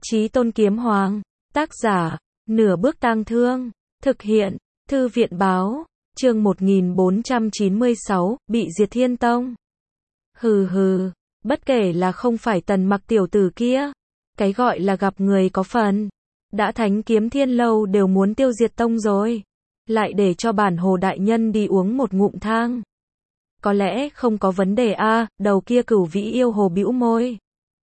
Chí Tôn Kiếm Hoàng, tác giả, Nửa Bước Tang Thương, thực hiện, Thư viện báo, chương 1496, bị diệt Thiên Tông. Hừ hừ, bất kể là không phải Tần Mặc tiểu tử kia, cái gọi là gặp người có phần, đã Thánh Kiếm Thiên Lâu đều muốn tiêu diệt tông rồi, lại để cho bản Hồ đại nhân đi uống một ngụm thang. Có lẽ không có vấn đề a, đầu kia Cửu Vĩ yêu hồ bĩu môi,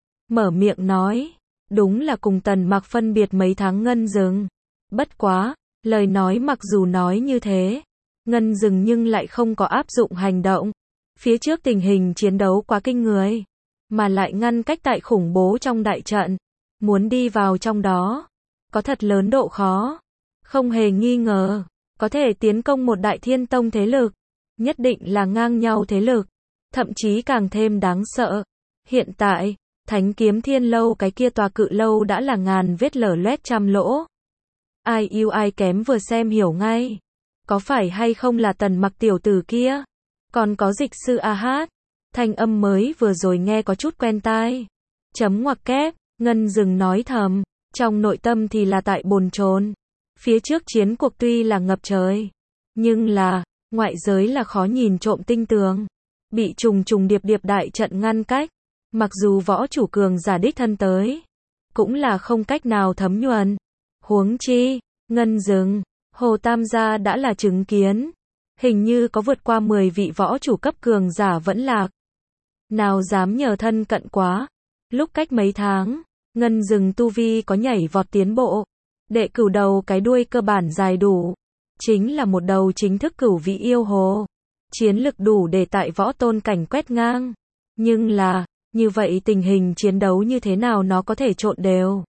mở miệng nói, đúng là cùng Tần Mặc phân biệt mấy tháng Ngân Dừng. Bất quá, lời nói mặc dù nói như thế, Ngân Dừng nhưng lại không có áp dụng hành động. Phía trước tình hình chiến đấu quá kinh người, mà lại ngăn cách tại khủng bố trong đại trận, muốn đi vào trong đó, có thật lớn độ khó. Không hề nghi ngờ, có thể tiến công một đại thiên tông thế lực, nhất định là ngang nhau thế lực, thậm chí càng thêm đáng sợ. Hiện tại, Thánh Kiếm Thiên Lâu cái kia tòa cự lâu đã là ngàn vết lở loét trăm lỗ. Ai yêu ai kém vừa xem hiểu ngay. Có phải hay không là Tần Mặc tiểu tử kia? Còn có Dịch Sư A Hát. Thanh âm mới vừa rồi nghe có chút quen tai. Chấm ngoặc kép, Ngân Dừng nói thầm, trong nội tâm thì là tại bồn chồn. Phía trước chiến cuộc tuy là ngập trời, nhưng là, ngoại giới là khó nhìn trộm tinh tường. Bị trùng trùng điệp điệp đại trận ngăn cách. Mặc dù võ chủ cường giả đích thân tới, cũng là không cách nào thấm nhuần. Huống chi, Ngân Dừng, Hồ Tam gia đã là chứng kiến. Hình như có vượt qua 10 vị võ chủ cấp cường giả vẫn lạc. Nào dám nhờ thân cận quá. Lúc cách mấy tháng, Ngân Dừng tu vi có nhảy vọt tiến bộ. Đệ cửu đầu cái đuôi cơ bản dài đủ. Chính là một đầu chính thức Cửu Vĩ yêu hồ. Chiến lực đủ để tại võ tôn cảnh quét ngang. Nhưng là, như vậy tình hình chiến đấu như thế nào nó có thể trộn đều.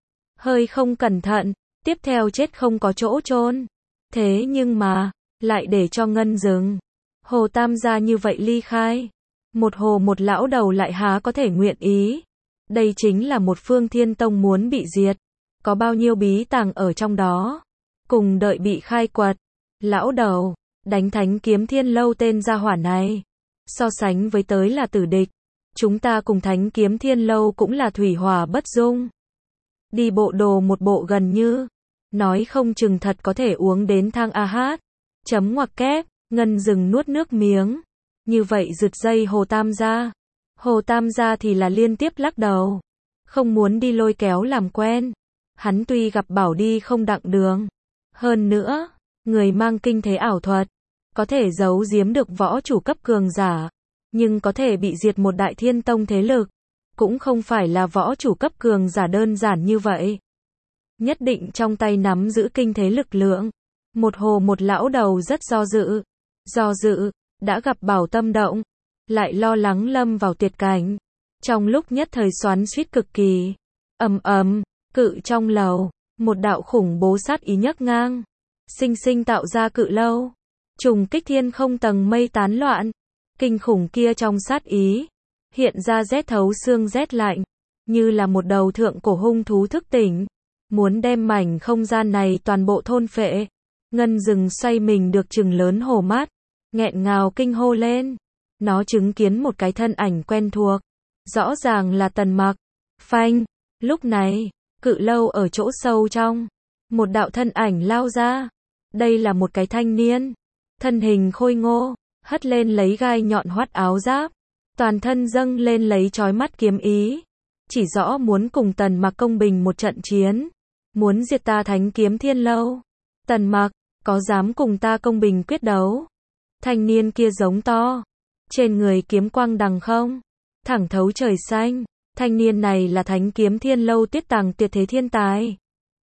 Hơi không cẩn thận, tiếp theo chết không có chỗ chôn. Thế nhưng mà, lại để cho Ngân Dừng, Hồ Tam gia như vậy ly khai. Một hồ một lão đầu lại há có thể nguyện ý. Đây chính là một phương thiên tông muốn bị diệt. Có bao nhiêu bí tàng ở trong đó. Cùng đợi bị khai quật. Lão đầu, đánh Thánh Kiếm Thiên Lâu tên gia hỏa này. So sánh với tới là tử địch. Chúng ta cùng Thánh Kiếm Thiên Lâu cũng là thủy hỏa bất dung. Đi bộ đồ một bộ gần như. Nói không chừng thật có thể uống đến thang A Hát. Chấm ngoặc kép, Ngân Dừng nuốt nước miếng. Như vậy rượt dây Hồ Tam gia. Hồ Tam gia thì là liên tiếp lắc đầu. Không muốn đi lôi kéo làm quen. Hắn tuy gặp bảo đi không đặng đường. Hơn nữa, người mang kinh thế ảo thuật. Có thể giấu giếm được võ chủ cấp cường giả. Nhưng có thể bị diệt một đại thiên tông thế lực. Cũng không phải là võ chủ cấp cường giả đơn giản như vậy. Nhất định trong tay nắm giữ kinh thế lực lượng. Một hồ một lão đầu rất do dự. Do dự, đã gặp bảo tâm động. Lại lo lắng lâm vào tuyệt cảnh. Trong lúc nhất thời xoắn xuýt cực kỳ. Ầm ầm, cự trong lầu. Một đạo khủng bố sát ý nhấc ngang. Sinh sinh tạo ra cự lâu. Trùng kích thiên không tầng mây tán loạn. Kinh khủng kia trong sát ý. Hiện ra rét thấu xương rét lạnh. Như là một đầu thượng cổ hung thú thức tỉnh. Muốn đem mảnh không gian này toàn bộ thôn phệ. Ngân Dừng xoay mình được chừng lớn hổ mắt. Nghẹn ngào kinh hô lên. Nó chứng kiến một cái thân ảnh quen thuộc. Rõ ràng là Tần Mặc. Phanh. Lúc này, cự lâu ở chỗ sâu trong. Một đạo thân ảnh lao ra. Đây là một cái thanh niên. Thân hình khôi ngô. Hất lên lấy gai nhọn hoắt áo giáp. Toàn thân dâng lên lấy chói mắt kiếm ý. Chỉ rõ muốn cùng Tần Mặc công bình một trận chiến. Muốn diệt ta Thánh Kiếm Thiên Lâu. Tần Mặc, có dám cùng ta công bình quyết đấu? Thanh niên kia giống to. Trên người kiếm quang đằng không. Thẳng thấu trời xanh. Thanh niên này là Thánh Kiếm Thiên Lâu tiết tàng tuyệt thế thiên tài.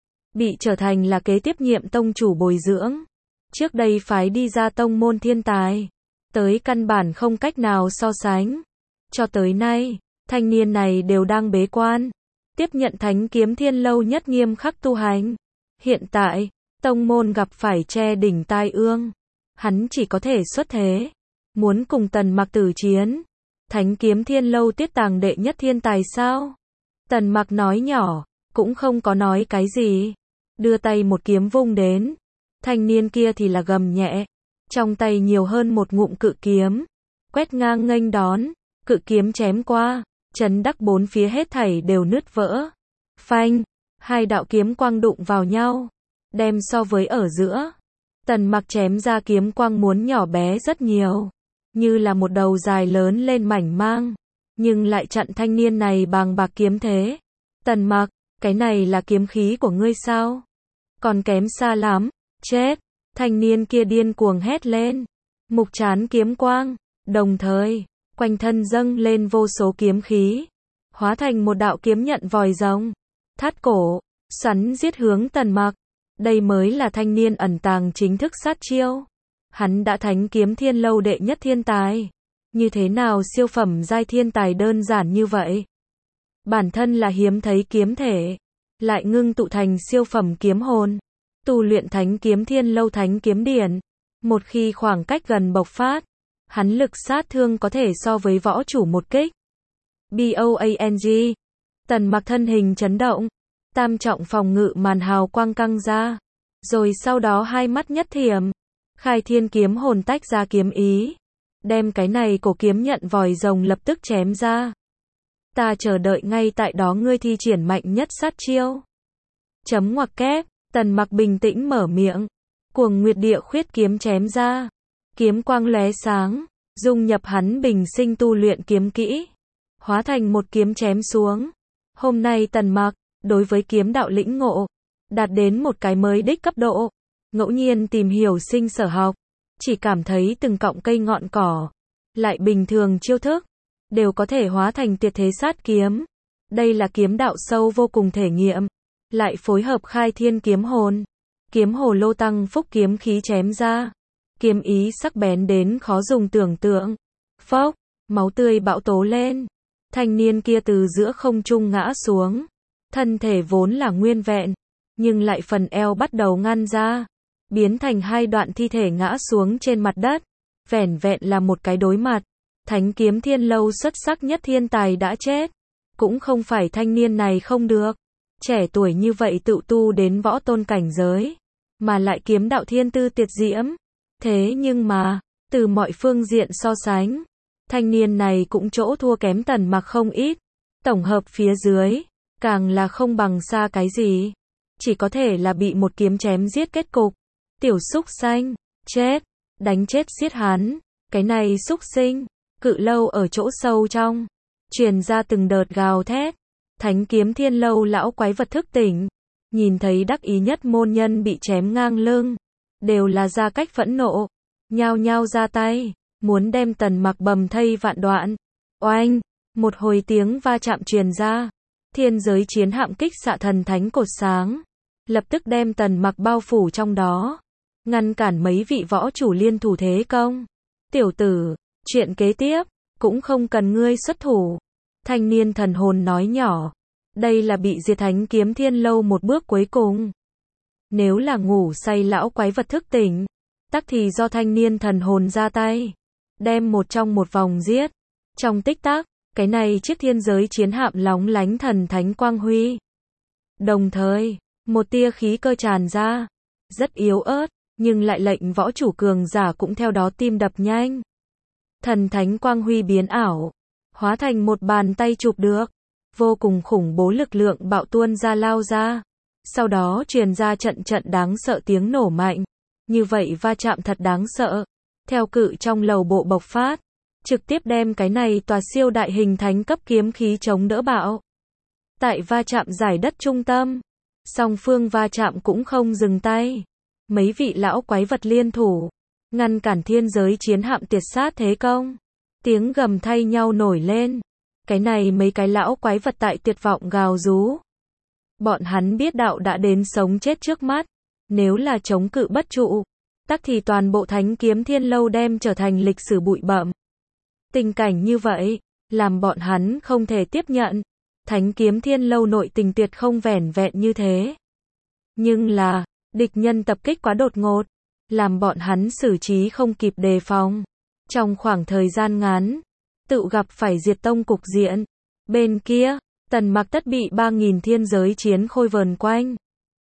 Bị trở thành là kế tiếp nhiệm tông chủ bồi dưỡng. Trước đây phái đi ra tông môn thiên tài. Tới căn bản không cách nào so sánh. Cho tới nay, thanh niên này đều đang bế quan. Tiếp nhận Thánh Kiếm Thiên Lâu nhất nghiêm khắc tu hành. Hiện tại, tông môn gặp phải che đỉnh tai ương. Hắn chỉ có thể xuất thế. Muốn cùng Tần Mặc tử chiến. Thánh Kiếm Thiên Lâu tiết tàng đệ nhất thiên tài sao? Tần Mặc nói nhỏ, cũng không có nói cái gì. Đưa tay một kiếm vung đến. Thanh niên kia thì là gầm nhẹ. Trong tay nhiều hơn một ngụm cự kiếm. Quét ngang nghênh đón. Cự kiếm chém qua. Chấn đắc bốn phía hết thảy đều nứt vỡ. Phanh, hai đạo kiếm quang đụng vào nhau, đem so với ở giữa. Tần Mặc chém ra kiếm quang muốn nhỏ bé rất nhiều, như là một đầu dài lớn lên mảnh mang, nhưng lại chặn thanh niên này bàng bạc kiếm thế. Tần Mặc, cái này là kiếm khí của ngươi sao? Còn kém xa lắm, chết. Thanh niên kia điên cuồng hét lên, mục chán kiếm quang, đồng thời, quanh thân dâng lên vô số kiếm khí, hóa thành một đạo kiếm nhận vòi rồng, thắt cổ, xoắn giết hướng Tần Mặc. Đây mới là thanh niên ẩn tàng chính thức sát chiêu. Hắn đã thánh kiếm thiên lâu đệ nhất thiên tài. Như thế nào siêu phẩm giai thiên tài đơn giản như vậy? Bản thân là hiếm thấy kiếm thể, lại ngưng tụ thành siêu phẩm kiếm hồn. Tu luyện thánh kiếm thiên lâu thánh kiếm điển. Một khi khoảng cách gần bộc phát, hắn lực sát thương có thể so với võ chủ một kích. BOANG. Tần Mặc thân hình chấn động. Tam trọng phòng ngự màn hào quang căng ra. Rồi sau đó hai mắt nhất thiểm. Khai thiên kiếm hồn tách ra kiếm ý. Đem cái này cổ kiếm nhận vòi rồng lập tức chém ra. Ta chờ đợi ngay tại đó ngươi thi triển mạnh nhất sát chiêu. Chấm ngoặc kép. Tần Mặc bình tĩnh mở miệng. Cuồng Nguyệt Địa Khuyết kiếm chém ra. Kiếm quang lóe sáng. Dung nhập hắn bình sinh tu luyện kiếm kỹ. Hóa thành một kiếm chém xuống. Hôm nay Tần Mặc, đối với kiếm đạo lĩnh ngộ, đạt đến một cái mới đích cấp độ. Ngẫu nhiên tìm hiểu sinh sở học. Chỉ cảm thấy từng cọng cây ngọn cỏ. Lại bình thường chiêu thức. Đều có thể hóa thành tuyệt thế sát kiếm. Đây là kiếm đạo sâu vô cùng thể nghiệm. Lại phối hợp khai thiên kiếm hồn. Kiếm hồ lô tăng phúc kiếm khí chém ra. Kiếm ý sắc bén đến khó dùng tưởng tượng. Phốc, máu tươi bão tố lên. Thanh niên kia từ giữa không trung ngã xuống. Thân thể vốn là nguyên vẹn, nhưng lại phần eo bắt đầu ngăn ra. Biến thành hai đoạn thi thể ngã xuống trên mặt đất. Vẻn vẹn là một cái đối mặt. Thánh kiếm thiên lâu xuất sắc nhất thiên tài đã chết. Cũng không phải thanh niên này không được. Trẻ tuổi như vậy tự tu đến võ tôn cảnh giới. Mà lại kiếm đạo thiên tư tuyệt diễm. Thế nhưng mà, từ mọi phương diện so sánh, thanh niên này cũng chỗ thua kém Tần Mặc không ít. Tổng hợp phía dưới, càng là không bằng xa cái gì. Chỉ có thể là bị một kiếm chém giết kết cục. Tiểu súc xanh, chết, đánh chết giết hắn. Cái này súc sinh, Cự Lâu ở chỗ sâu trong, truyền ra từng đợt gào thét. Thánh kiếm thiên lâu lão quái vật thức tỉnh. Nhìn thấy đắc ý nhất môn nhân bị chém ngang lưng. Đều là ra cách phẫn nộ. Nhao nhao ra tay. Muốn đem Tần Mặc bầm thây vạn đoạn. Oanh! Một hồi tiếng va chạm truyền ra. Thiên giới chiến hạm kích xạ thần thánh cột sáng. Lập tức đem Tần Mặc bao phủ trong đó. Ngăn cản mấy vị võ chủ liên thủ thế công. Tiểu tử, chuyện kế tiếp, cũng không cần ngươi xuất thủ. Thanh niên thần hồn nói nhỏ. Đây là bị diệt thánh kiếm thiên lâu một bước cuối cùng. Nếu là ngủ say lão quái vật thức tỉnh, tắc thì do thanh niên thần hồn ra tay. Đem một trong một vòng giết. Trong tích tắc, cái này chiếc thiên giới chiến hạm lóng lánh thần thánh quang huy. Đồng thời, một tia khí cơ tràn ra. Rất yếu ớt, nhưng lại lệnh võ chủ cường giả cũng theo đó tim đập nhanh. Thần thánh quang huy biến ảo. Hóa thành một bàn tay chụp được. Vô cùng khủng bố lực lượng bạo tuôn ra lao ra. Sau đó truyền ra trận trận đáng sợ tiếng nổ mạnh. Như vậy va chạm thật đáng sợ. Theo cự trong lầu bộ bộc phát. Trực tiếp đem cái này tòa siêu đại hình thánh cấp kiếm khí chống đỡ bạo. Tại va chạm giải đất trung tâm. Song phương va chạm cũng không dừng tay. Mấy vị lão quái vật liên thủ. Ngăn cản thiên giới chiến hạm tuyệt sát thế công. Tiếng gầm thay nhau nổi lên. Cái này mấy cái lão quái vật tại tuyệt vọng gào rú. Bọn hắn biết đạo đã đến sống chết trước mắt. Nếu là chống cự bất trụ, tắc thì toàn bộ thánh kiếm thiên lâu đem trở thành lịch sử bụi bặm. Tình cảnh như vậy, làm bọn hắn không thể tiếp nhận. Thánh kiếm thiên lâu nội tình tuyệt không vẻn vẹn như thế. Nhưng là, địch nhân tập kích quá đột ngột, làm bọn hắn xử trí không kịp đề phòng. Trong khoảng thời gian ngắn, tự gặp phải diệt tông cục diện. Bên kia, Tần Mặc tất bị 3.000 thiên giới chiến khôi vờn quanh.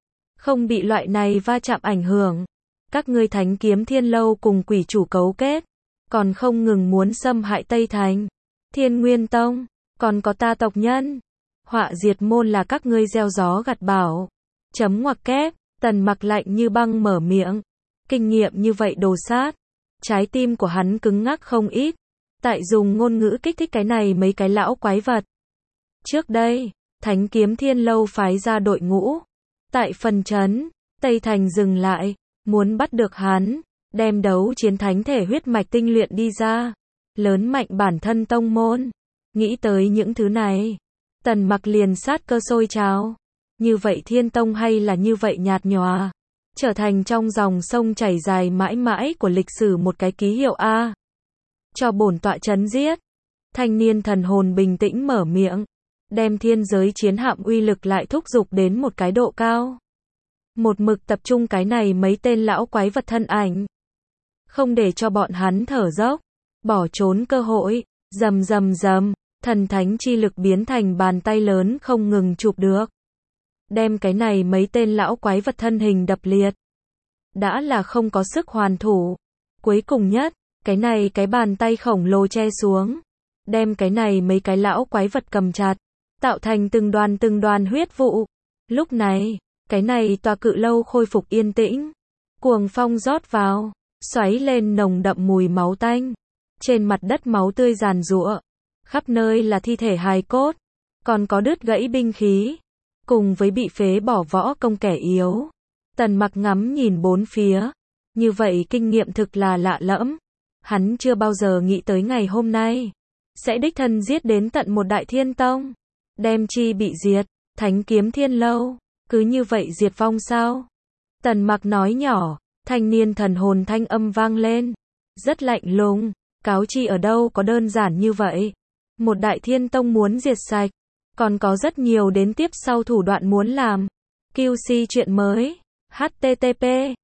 Không bị loại này va chạm ảnh hưởng. Các ngươi thánh kiếm thiên lâu cùng quỷ chủ cấu kết. Còn không ngừng muốn xâm hại Tây Thành, Thiên Nguyên Tông. Còn có ta tộc nhân. Họa diệt môn là các ngươi gieo gió gặt bão. Chấm ngoặc kép, Tần Mặc lạnh như băng mở miệng. Kinh nghiệm như vậy đồ sát. Trái tim của hắn cứng ngắc không ít. Tại dùng ngôn ngữ kích thích cái này mấy cái lão quái vật. Trước đây, Thánh Kiếm Thiên Lâu phái ra đội ngũ. Tại phần trấn, Tây Thành dừng lại, muốn bắt được hắn, đem đấu chiến thánh thể huyết mạch tinh luyện đi ra, lớn mạnh bản thân tông môn. Nghĩ tới những thứ này, Tần Mặc liền sát cơ sôi trào. Như vậy Thiên Tông hay là như vậy nhạt nhòa, trở thành trong dòng sông chảy dài mãi mãi của lịch sử một cái ký hiệu A. Cho bổn tọa chấn giết. Thanh niên thần hồn bình tĩnh mở miệng, đem thiên giới chiến hạm uy lực lại thúc giục đến một cái độ cao. Một mực tập trung cái này mấy tên lão quái vật thân ảnh. Không để cho bọn hắn thở dốc, bỏ trốn cơ hội, rầm rầm rầm, thần thánh chi lực biến thành bàn tay lớn không ngừng chụp được. Đem cái này mấy tên lão quái vật thân hình đập liệt. Đã là không có sức hoàn thủ. Cuối cùng nhất, cái này cái bàn tay khổng lồ che xuống. Đem cái này mấy cái lão quái vật cầm chặt. Tạo thành từng đoàn huyết vụ. Lúc này, cái này tòa cự lâu khôi phục yên tĩnh. Cuồng phong rót vào, xoáy lên nồng đậm mùi máu tanh. Trên mặt đất máu tươi giàn giụa. Khắp nơi là thi thể hài cốt. Còn có đứt gãy binh khí. Cùng với bị phế bỏ võ công kẻ yếu. Tần Mặc ngắm nhìn bốn phía. Như vậy kinh nghiệm thực là lạ lẫm. Hắn chưa bao giờ nghĩ tới ngày hôm nay sẽ đích thân giết đến tận một đại thiên tông. Đem chi bị diệt, Thánh Kiếm Thiên Lâu. Cứ như vậy diệt vong sao? Tần Mặc nói nhỏ, thanh niên thần hồn thanh âm vang lên. Rất lạnh lùng, cáo chi ở đâu có đơn giản như vậy. Một đại thiên tông muốn diệt sạch. Còn có rất nhiều đến tiếp sau thủ đoạn muốn làm. QC chuyện mới. http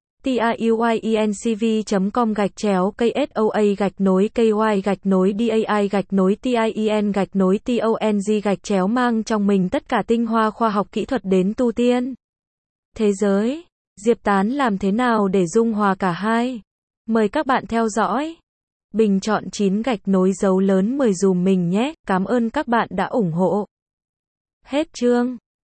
tiuyencv.com/KY-DAI-TONG-TIEN-TONG mang trong mình tất cả tinh hoa khoa học kỹ thuật đến tu tiên. Thế giới, Diệp Tán làm thế nào để dung hòa cả hai? Mời các bạn theo dõi. Bình chọn 9 gạch nối dấu lớn 10 dùm mình nhé. Cảm ơn các bạn đã ủng hộ. Hết chương.